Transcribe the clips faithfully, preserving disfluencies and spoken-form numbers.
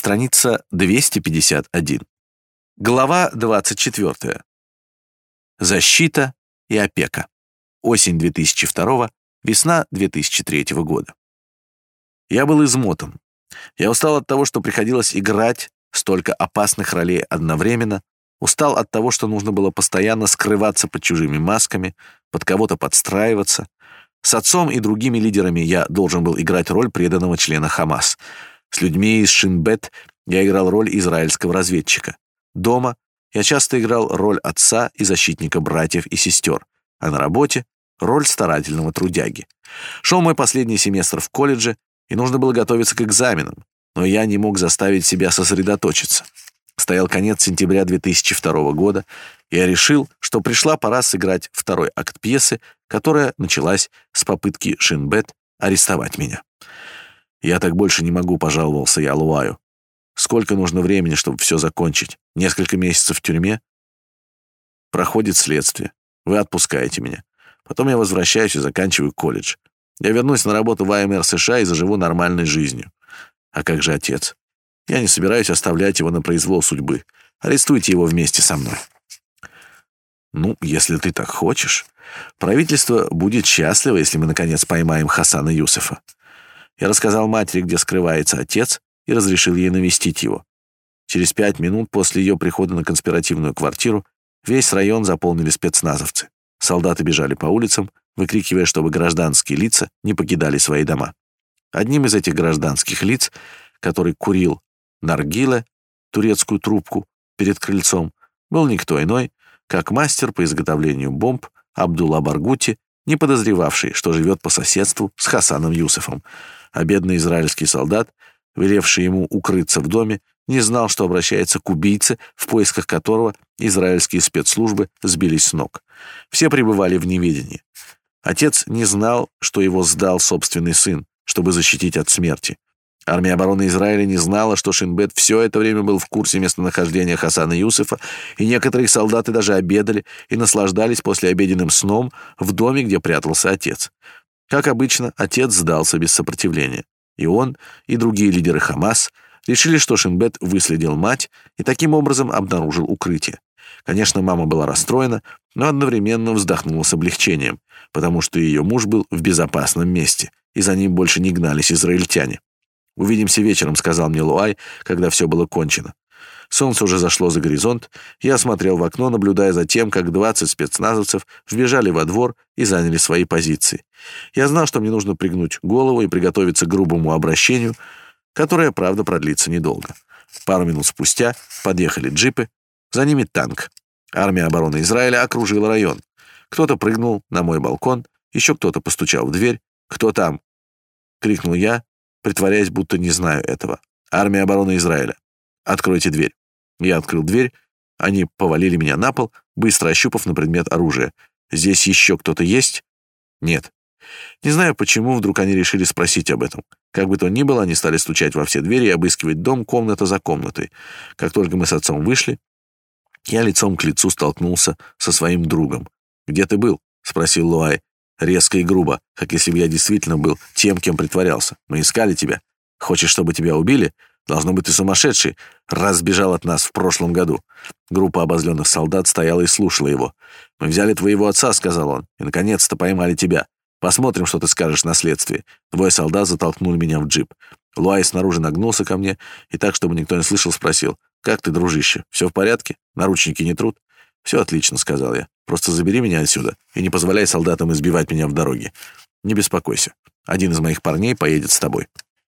Страница двести пятьдесят один. Глава двадцать четвёртая. Защита и опека. Осень две тысячи второго, весна две тысячи третьего года. Я был измотан. Я устал от того, что приходилось играть столько опасных ролей одновременно, устал от того, что нужно было постоянно скрываться под чужими масками, под кого-то подстраиваться. С отцом и другими лидерами я должен был играть роль преданного члена Хамас. С людьми из Шин Бет я играл роль израильского разведчика. Дома я часто играл роль отца и защитника братьев и сестер, а на работе — роль старательного трудяги. Шел мой последний семестр в колледже, и нужно было готовиться к экзаменам, но я не мог заставить себя сосредоточиться. Стоял конец сентября две тысячи второго года, и я решил, что пришла пора сыграть второй акт пьесы, которая началась с попытки Шин Бет арестовать меня. «Я так больше не могу», — пожаловался я Луаю. «Сколько нужно времени, чтобы все закончить? Несколько месяцев в тюрьме? Проходит следствие. Вы отпускаете меня. Потом я возвращаюсь и заканчиваю колледж. Я вернусь на работу в А Эм Эр США и заживу нормальной жизнью. А как же отец? Я не собираюсь оставлять его на произвол судьбы. Арестуйте его вместе со мной». «Ну, если ты так хочешь. Правительство будет счастливо, если мы, наконец, поймаем Хасана Юсефа». Я рассказал матери, где скрывается отец, и разрешил ей навестить его. Через пять минут после ее прихода на конспиративную квартиру весь район заполнили спецназовцы. Солдаты бежали по улицам, выкрикивая, чтобы гражданские лица не покидали свои дома. Одним из этих гражданских лиц, который курил наргиле, турецкую трубку, перед крыльцом, был никто иной, как мастер по изготовлению бомб Абдулла Баргути, не подозревавший, что живет по соседству с Хасаном Юсефом, а бедный израильский солдат, велевший ему укрыться в доме, не знал, что обращается к убийце, в поисках которого израильские спецслужбы сбились с ног. Все пребывали в неведении. Отец не знал, что его сдал собственный сын, чтобы защитить от смерти. Армия обороны Израиля не знала, что Шин Бет все это время был в курсе местонахождения Хасана Юсефа, и некоторые солдаты даже обедали и наслаждались послеобеденным сном в доме, где прятался отец. Как обычно, отец сдался без сопротивления. И он, и другие лидеры Хамас решили, что Шин Бет выследил мать и таким образом обнаружил укрытие. Конечно, мама была расстроена, но одновременно вздохнула с облегчением, потому что ее муж был в безопасном месте, и за ним больше не гнались израильтяне. «Увидимся вечером», — сказал мне Луай, когда все было кончено. Солнце уже зашло за горизонт, я смотрел в окно, наблюдая за тем, как двадцать спецназовцев вбежали во двор и заняли свои позиции. Я знал, что мне нужно пригнуть голову и приготовиться к грубому обращению, которое, правда, продлится недолго. Пару минут спустя подъехали джипы, за ними танк. Армия обороны Израиля окружила район. Кто-то прыгнул на мой балкон, еще кто-то постучал в дверь. «Кто там?» — крикнул я, притворяясь, будто не знаю этого. «Армия обороны Израиля. Откройте дверь». Я открыл дверь, они повалили меня на пол, быстро ощупав на предмет оружия. «Здесь еще кто-то есть?» «Нет». Не знаю, почему вдруг они решили спросить об этом. Как бы то ни было, они стали стучать во все двери и обыскивать дом комната за комнатой. Как только мы с отцом вышли, я лицом к лицу столкнулся со своим другом. «Где ты был?» — спросил Луай. Резко и грубо, как если бы я действительно был тем, кем притворялся. «Мы искали тебя. Хочешь, чтобы тебя убили? Должно быть, ты сумасшедший, раз сбежал от нас в прошлом году». Группа обозленных солдат стояла и слушала его. «Мы взяли твоего отца», — сказал он, — «и наконец-то поймали тебя. Посмотрим, что ты скажешь на следствии». Двое солдат затолкнули меня в джип. Луай снаружи нагнулся ко мне и так, чтобы никто не слышал, спросил: «Как ты, дружище? Все в порядке? Наручники не трут?» «Все отлично», — сказал я. «Просто забери меня отсюда и не позволяй солдатам избивать меня в дороге. Не беспокойся. Один из моих парней поедет с тобой».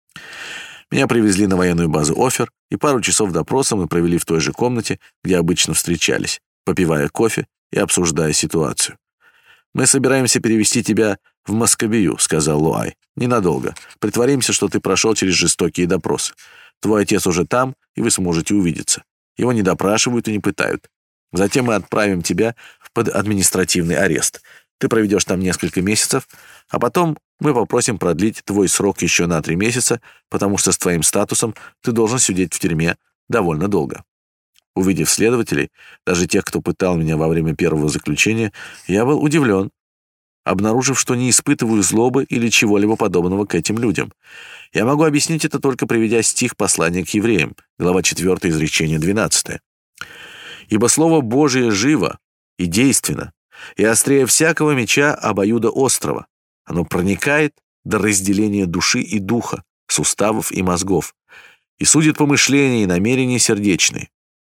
Меня привезли на военную базу Офер, и пару часов допроса мы провели в той же комнате, где обычно встречались, попивая кофе и обсуждая ситуацию. «Мы собираемся перевести тебя в Маскабию», — сказал Луай. «Ненадолго. Притворимся, что ты прошел через жестокие допросы. Твой отец уже там, и вы сможете увидеться. Его не допрашивают и не пытают. Затем мы отправим тебя под административный арест. Ты проведешь там несколько месяцев, а потом мы попросим продлить твой срок еще на три месяца, потому что с твоим статусом ты должен сидеть в тюрьме довольно долго». Увидев следователей, даже тех, кто пытал меня во время первого заключения, я был удивлен. обнаружив, что не испытываю злобы или чего-либо подобного к этим людям. Я могу объяснить это, только приведя стих послания к евреям, глава четвёртая, изречение двенадцатое. «Ибо Слово Божие живо и действенно, и острее всякого меча обоюдоострого. Оно проникает до разделения души и духа, суставов и мозгов, и судит помышления и намерения сердечные».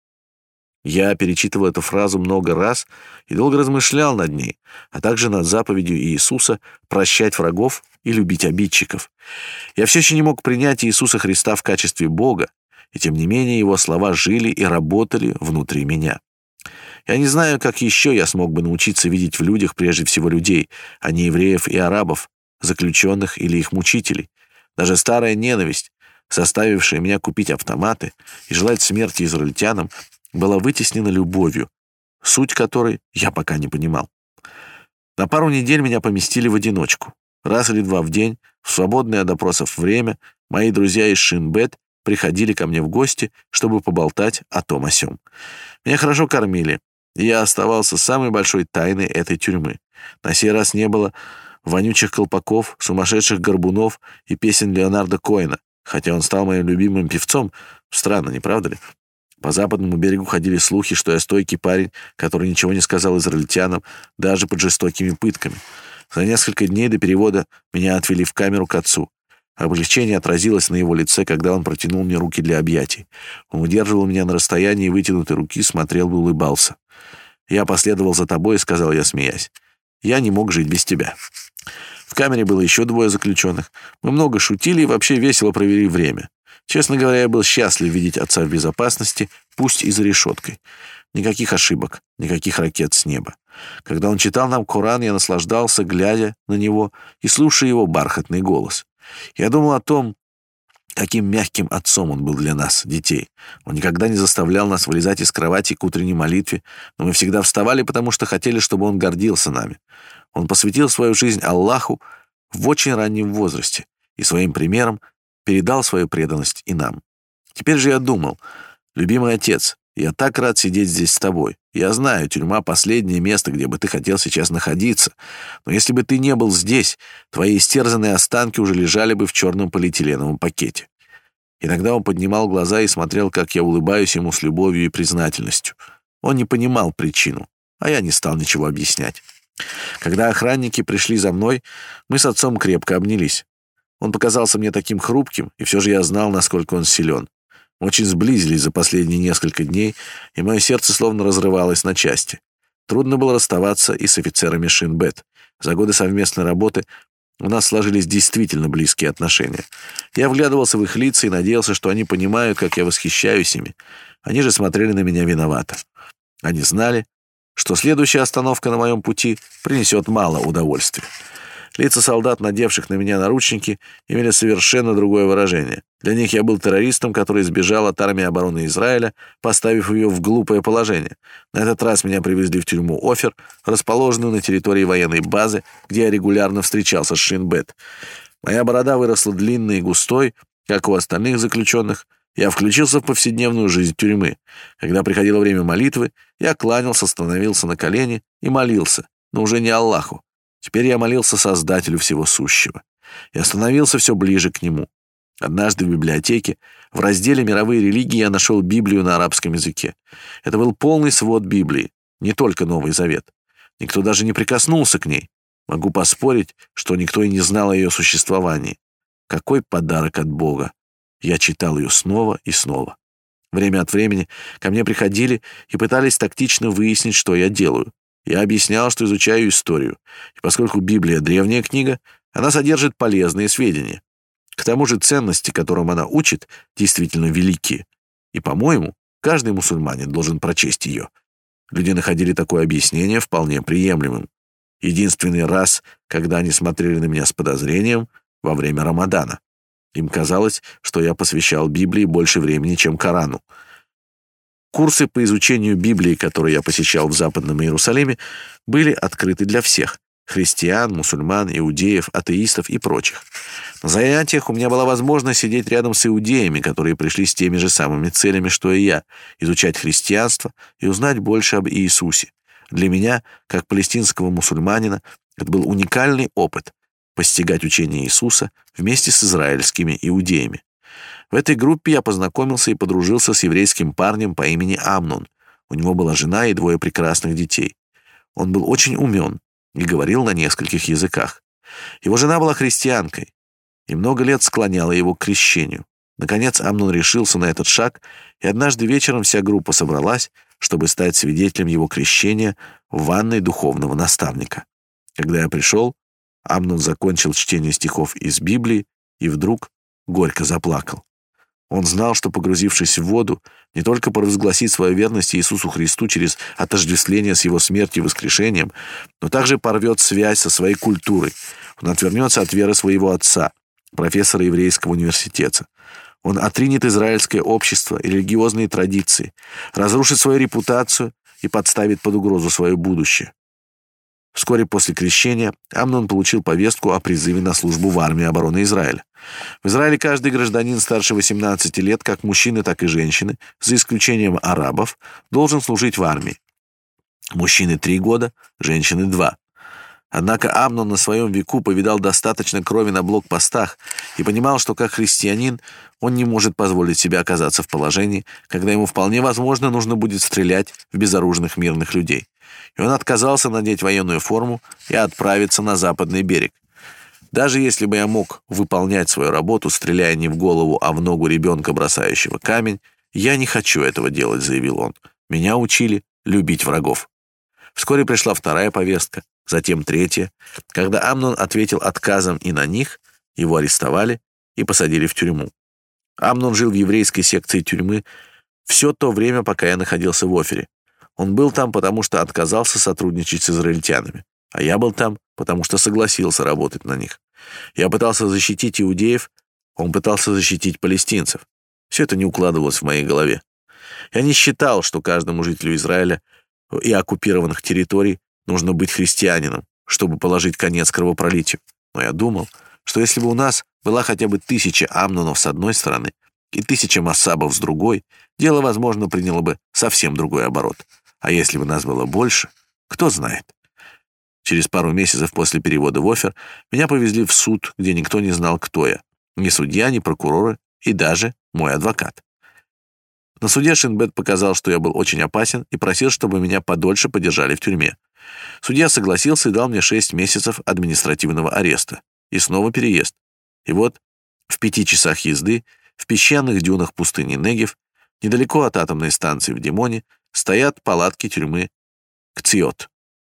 Я перечитывал эту фразу много раз и долго размышлял над ней, а также над заповедью Иисуса прощать врагов и любить обидчиков. Я все еще не мог принять Иисуса Христа в качестве Бога, и тем не менее его слова жили и работали внутри меня. Я не знаю, как еще я смог бы научиться видеть в людях прежде всего людей, а не евреев и арабов, заключенных или их мучителей. Даже старая ненависть, заставившая меня купить автоматы и желать смерти израильтянам, была вытеснена любовью, суть которой я пока не понимал. На пару недель меня поместили в одиночку. Раз или два в день, в свободное от допросов время, мои друзья из Шин-Бет приходили ко мне в гости, чтобы поболтать о том о сём. Меня хорошо кормили, и я оставался самой большой тайной этой тюрьмы. На сей раз не было вонючих колпаков, сумасшедших горбунов и песен Леонарда Коэна, хотя он стал моим любимым певцом. Странно, не правда ли? По западному берегу ходили слухи, что я стойкий парень, который ничего не сказал израильтянам, даже под жестокими пытками. За несколько дней до перевода меня отвели в камеру к отцу. Облегчение отразилось на его лице, когда он протянул мне руки для объятий. Он удерживал меня на расстоянии вытянутой руки, смотрел и улыбался. «Я последовал за тобой», — сказал я, смеясь. «Я не мог жить без тебя». В камере было еще двое заключенных. Мы много шутили и вообще весело провели время. Честно говоря, я был счастлив видеть отца в безопасности, пусть и за решеткой. Никаких ошибок, никаких ракет с неба. Когда он читал нам Коран, я наслаждался, глядя на него и слушая его бархатный голос. Я думал о том, каким мягким отцом он был для нас, детей. Он никогда не заставлял нас вылезать из кровати к утренней молитве, но мы всегда вставали, потому что хотели, чтобы он гордился нами. Он посвятил свою жизнь Аллаху в очень раннем возрасте и своим примером передал свою преданность и нам. Теперь же я думал: любимый отец, я так рад сидеть здесь с тобой. Я знаю, тюрьма — последнее место, где бы ты хотел сейчас находиться. Но если бы ты не был здесь, твои истерзанные останки уже лежали бы в черном полиэтиленовом пакете. Иногда он поднимал глаза и смотрел, как я улыбаюсь ему с любовью и признательностью. Он не понимал причину, а я не стал ничего объяснять. Когда охранники пришли за мной, мы с отцом крепко обнялись. Он показался мне таким хрупким, и все же я знал, насколько он силен. Мы очень сблизились за последние несколько дней, и мое сердце словно разрывалось на части. Трудно было расставаться и с офицерами Шин-Бет. За годы совместной работы у нас сложились действительно близкие отношения. Я вглядывался в их лица и надеялся, что они понимают, как я восхищаюсь ими. Они же смотрели на меня виновато. Они знали, что следующая остановка на моем пути принесет мало удовольствия. Лица солдат, надевших на меня наручники, имели совершенно другое выражение. Для них я был террористом, который сбежал от армии обороны Израиля, поставив ее в глупое положение. На этот раз меня привезли в тюрьму Офер, расположенную на территории военной базы, где я регулярно встречался с Шин-Бет. Моя борода выросла длинной и густой, как у остальных заключенных. Я включился в повседневную жизнь тюрьмы. Когда приходило время молитвы, я кланялся, становился на колени и молился, но уже не Аллаху. Теперь я молился Создателю всего сущего. Я становился все ближе к Нему. Однажды в библиотеке, в разделе «Мировые религии» я нашел Библию на арабском языке. Это был полный свод Библии, не только Новый Завет. Никто даже не прикоснулся к ней. Могу поспорить, что никто и не знал о ее существовании. Какой подарок от Бога! Я читал ее снова и снова. Время от времени ко мне приходили и пытались тактично выяснить, что я делаю. Я объяснял, что изучаю историю, и поскольку Библия — древняя книга, она содержит полезные сведения. К тому же ценности, которым она учит, действительно велики, и, по-моему, каждый мусульманин должен прочесть ее. Люди находили такое объяснение вполне приемлемым. Единственный раз, когда они смотрели на меня с подозрением, во время Рамадана. Им казалось, что я посвящал Библии больше времени, чем Корану. Курсы по изучению Библии, которые я посещал в Западном Иерусалиме, были открыты для всех — христиан, мусульман, иудеев, атеистов и прочих. На занятиях у меня была возможность сидеть рядом с иудеями, которые пришли с теми же самыми целями, что и я — изучать христианство и узнать больше об Иисусе. Для меня, как палестинского мусульманина, Это был уникальный опыт — постигать учение Иисуса вместе с израильскими иудеями. В этой группе я познакомился и подружился с еврейским парнем по имени Амнон. У него была жена и двое прекрасных детей. Он был очень умен и говорил на нескольких языках. Его жена была христианкой и много лет склоняла его к крещению. Наконец Амнон решился на этот шаг, и однажды вечером вся группа собралась, чтобы стать свидетелем его крещения в ванной духовного наставника. Когда я пришел, Амнон закончил чтение стихов из Библии и вдруг горько заплакал. Он знал, что, погрузившись в воду, не только провозгласит свою верность Иисусу Христу через отождествление с Его смертью и воскрешением, но также порвет связь со своей культурой. Он отвернется от веры своего отца, профессора еврейского университета. Он отринет израильское общество и религиозные традиции, разрушит свою репутацию и подставит под угрозу свое будущее. Вскоре после крещения Амнон получил повестку о призыве на службу в армии обороны Израиля. В Израиле каждый гражданин старше восемнадцати лет, как мужчины, так и женщины, за исключением арабов, должен служить в армии. Мужчины три года, женщины два. Однако Амнон на своем веку повидал достаточно крови на блокпостах и понимал, что как христианин он не может позволить себе оказаться в положении, когда ему вполне возможно нужно будет стрелять в безоружных мирных людей. И он отказался надеть военную форму и отправиться на западный берег. Даже если бы я мог выполнять свою работу, стреляя не в голову, а в ногу ребенка, бросающего камень, я не хочу этого делать, заявил он. Меня учили любить врагов. Вскоре пришла вторая повестка, затем третья. Когда Амнон ответил отказом и на них, его арестовали и посадили в тюрьму. Амнон жил в еврейской секции тюрьмы все то время, пока я находился в Офире. Он был там, потому что отказался сотрудничать с израильтянами, а я был там, потому что согласился работать на них. Я пытался защитить иудеев, он пытался защитить палестинцев. Все это не укладывалось в моей голове. Я не считал, что каждому жителю Израиля и оккупированных территорий нужно быть христианином, чтобы положить конец кровопролитию. Но я думал, что если бы у нас была хотя бы тысяча Амнонов с одной стороны и тысяча Массабов с другой, дело, возможно, приняло бы совсем другой оборот. А если бы нас было больше, кто знает. Через пару месяцев после перевода в Офер меня повезли в суд, где никто не знал, кто я. Ни судья, ни прокуроры и даже мой адвокат. На суде Шинбет показал, что я был очень опасен и просил, чтобы меня подольше подержали в тюрьме. Судья согласился и дал мне шесть месяцев административного ареста. И снова переезд. И вот в пяти часах езды в песчаных дюнах пустыни Негев, недалеко от атомной станции в Димоне, стоят палатки тюрьмы Кциот,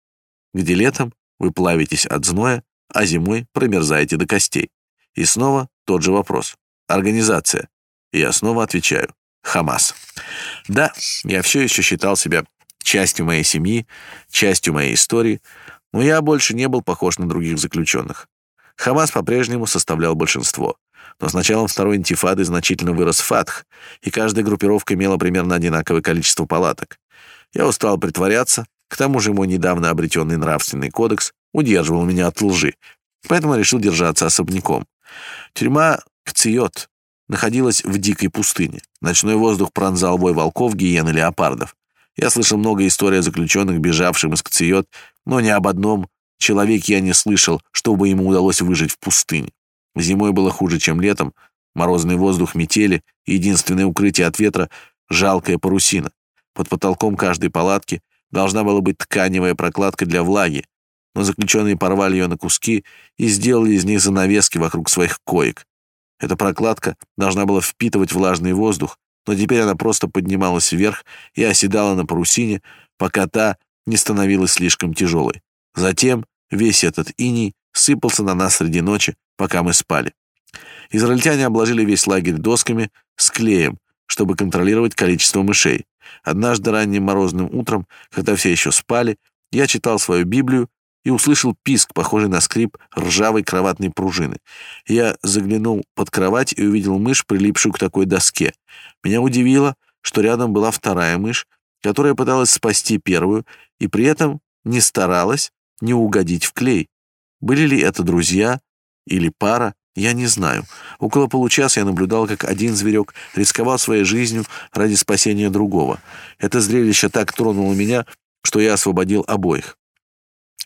где летом вы плавитесь от зноя, а зимой промерзаете до костей. И снова тот же вопрос. Организация. И я снова отвечаю. Хамас. Да, я все еще считал себя частью моей семьи, частью моей истории, но я больше не был похож на других заключенных. Хамас по-прежнему составлял большинство. Но с началом второй интифады значительно вырос Фатх, и каждая группировка имела примерно одинаковое количество палаток. Я устал притворяться, к тому же мой недавно обретенный нравственный кодекс удерживал меня от лжи, поэтому я решил держаться особняком. Тюрьма Кциот находилась в дикой пустыне. Ночной воздух пронзал вой волков, гиен и леопардов. Я слышал много историй о заключенных, бежавших из Кциот, но ни об одном человеке я не слышал, чтобы ему удалось выжить в пустыне. Зимой было хуже, чем летом. Морозный воздух, метели, и единственное укрытие от ветра — жалкая парусина. Под потолком каждой палатки должна была быть тканевая прокладка для влаги, но заключенные порвали ее на куски и сделали из них занавески вокруг своих коек. Эта прокладка должна была впитывать влажный воздух, но теперь она просто поднималась вверх и оседала на парусине, пока та не становилась слишком тяжелой. Затем весь этот иней сыпался на нас среди ночи, пока мы спали. Израильтяне обложили весь лагерь досками с клеем, чтобы контролировать количество мышей. Однажды ранним морозным утром, когда все еще спали, я читал свою Библию и услышал писк, похожий на скрип ржавой кроватной пружины. Я заглянул под кровать и увидел мышь, прилипшую к такой доске. Меня удивило, что рядом была вторая мышь, которая пыталась спасти первую и при этом не старалась не угодить в клей. Были ли это друзья или пара, я не знаю. Около получаса я наблюдал, как один зверек рисковал своей жизнью ради спасения другого. Это зрелище так тронуло меня, что я освободил обоих.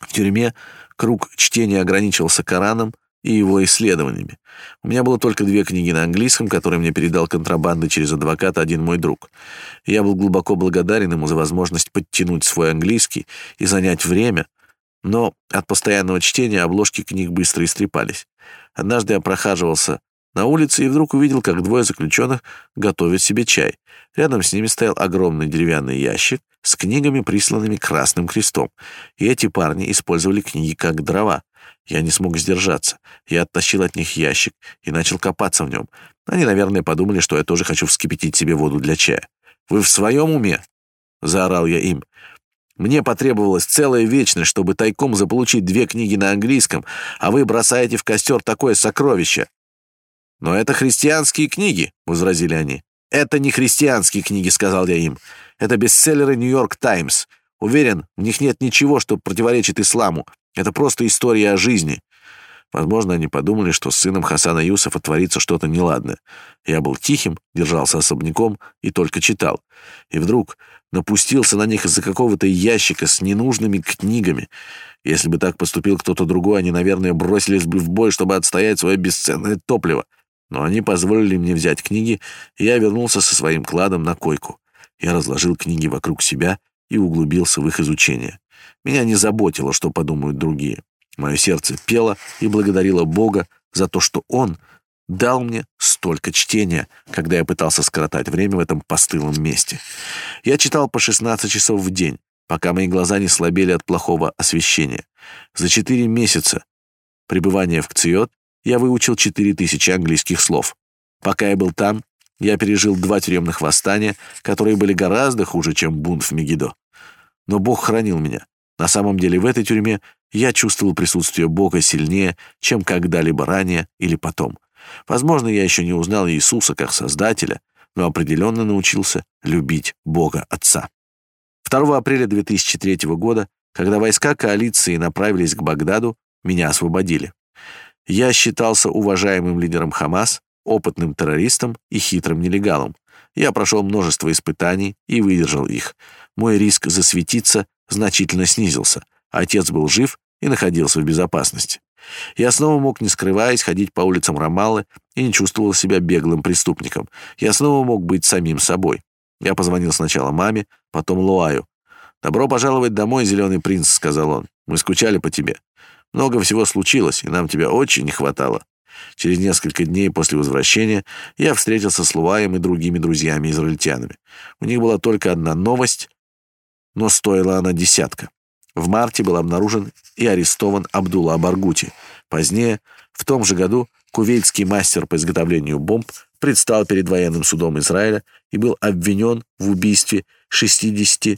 В тюрьме круг чтения ограничивался Кораном и его исследованиями. У меня было только две книги на английском, которые мне передал контрабандой через адвоката один мой друг. Я был глубоко благодарен ему за возможность подтянуть свой английский и занять время, но от постоянного чтения обложки книг быстро истрепались. Однажды я прохаживался на улице и вдруг увидел, как двое заключенных готовят себе чай. Рядом с ними стоял огромный деревянный ящик с книгами, присланными Красным Крестом. И эти парни использовали книги как дрова. Я не смог сдержаться. Я оттащил от них ящик и начал копаться в нем. Они, наверное, подумали, что я тоже хочу вскипятить себе воду для чая. «Вы в своем уме?» — заорал я им. «Мне потребовалась целая вечность, чтобы тайком заполучить две книги на английском, а вы бросаете в костер такое сокровище». «Но это христианские книги», — возразили они. «Это не христианские книги», — сказал я им. «Это бестселлеры «Нью-Йорк Таймс». Уверен, в них нет ничего, что противоречит исламу. Это просто история о жизни». Возможно, они подумали, что с сыном Хасана Юсуфа творится что-то неладное. Я был тихим, держался особняком и только читал. И вдруг напустился на них из-за какого-то ящика с ненужными книгами. Если бы так поступил кто-то другой, они, наверное, бросились бы в бой, чтобы отстоять свое бесценное топливо. Но они позволили мне взять книги, и я вернулся со своим кладом на койку. Я разложил книги вокруг себя и углубился в их изучение. Меня не заботило, что подумают другие. Мое сердце пело и благодарило Бога за то, что Он дал мне столько чтения, когда я пытался скоротать время в этом постылом месте. Я читал по шестнадцать часов в день, пока мои глаза не слабели от плохого освещения. За четыре месяца пребывания в Кциот я выучил четыре тысячи английских слов. Пока я был там, я пережил два тюремных восстания, которые были гораздо хуже, чем бунт в Мегидо. Но Бог хранил меня. На самом деле в этой тюрьме я чувствовал присутствие Бога сильнее, чем когда-либо ранее или потом. Возможно, я еще не узнал Иисуса как Создателя, но определенно научился любить Бога Отца. второго апреля две тысячи третьего года, когда войска коалиции направились к Багдаду, меня освободили. Я считался уважаемым лидером Хамас, опытным террористом и хитрым нелегалом. Я прошел множество испытаний и выдержал их. Мой риск засветиться значительно снизился. Отец был жив и находился в безопасности. Я снова мог, не скрываясь, ходить по улицам Рамаллы и не чувствовал себя беглым преступником. Я снова мог быть самим собой. Я позвонил сначала маме, потом Луаю. «Добро пожаловать домой, зеленый принц», — сказал он. «Мы скучали по тебе. Много всего случилось, и нам тебя очень не хватало». Через несколько дней после возвращения я встретился с Луаем и другими друзьями-израильтянами. У них была только одна новость, но стоила она десятка. В марте был обнаружен и арестован Абдулла Баргути. Позднее, в том же году, кувейтский мастер по изготовлению бомб предстал перед военным судом Израиля и был обвинен в убийстве шестидесяти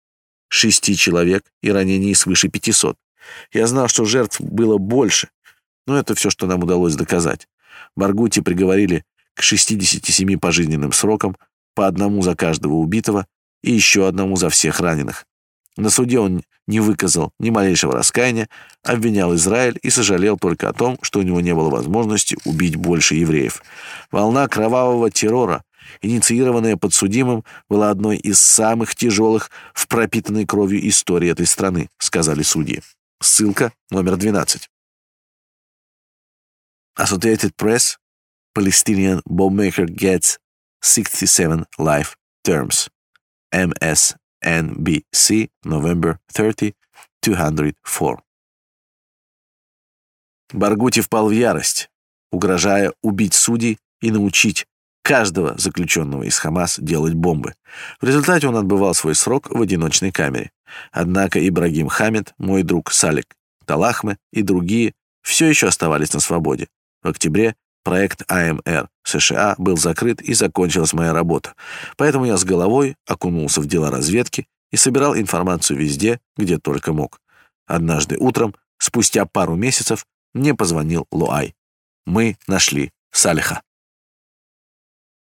шести человек и ранении свыше пятисот. Я знал, что жертв было больше, но это все, что нам удалось доказать. Баргути приговорили к шестидесяти семи пожизненным срокам, по одному за каждого убитого и еще одному за всех раненых. На суде он не выказал ни малейшего раскаяния, обвинял Израиль и сожалел только о том, что у него не было возможности убить больше евреев. Волна кровавого террора, инициированная подсудимым, была одной из самых тяжелых в пропитанной кровью истории этой страны, сказали судьи. Ссылка номер двенадцать. Associated Press. Palestinian bombmaker gets sixty-seven life terms. эм эс эн би си, November thirtieth, two hundred four. Баргути впал в ярость, угрожая убить судей и научить каждого заключенного из Хамас делать бомбы. В результате он отбывал свой срок в одиночной камере. Однако Ибрагим Хамед, мой друг Салик Талахме и другие все еще оставались на свободе. В октябре проект а эм эр США был закрыт и закончилась моя работа. Поэтому я с головой окунулся в дела разведки и собирал информацию везде, где только мог. Однажды утром, спустя пару месяцев, мне позвонил Луай. Мы нашли Салиха.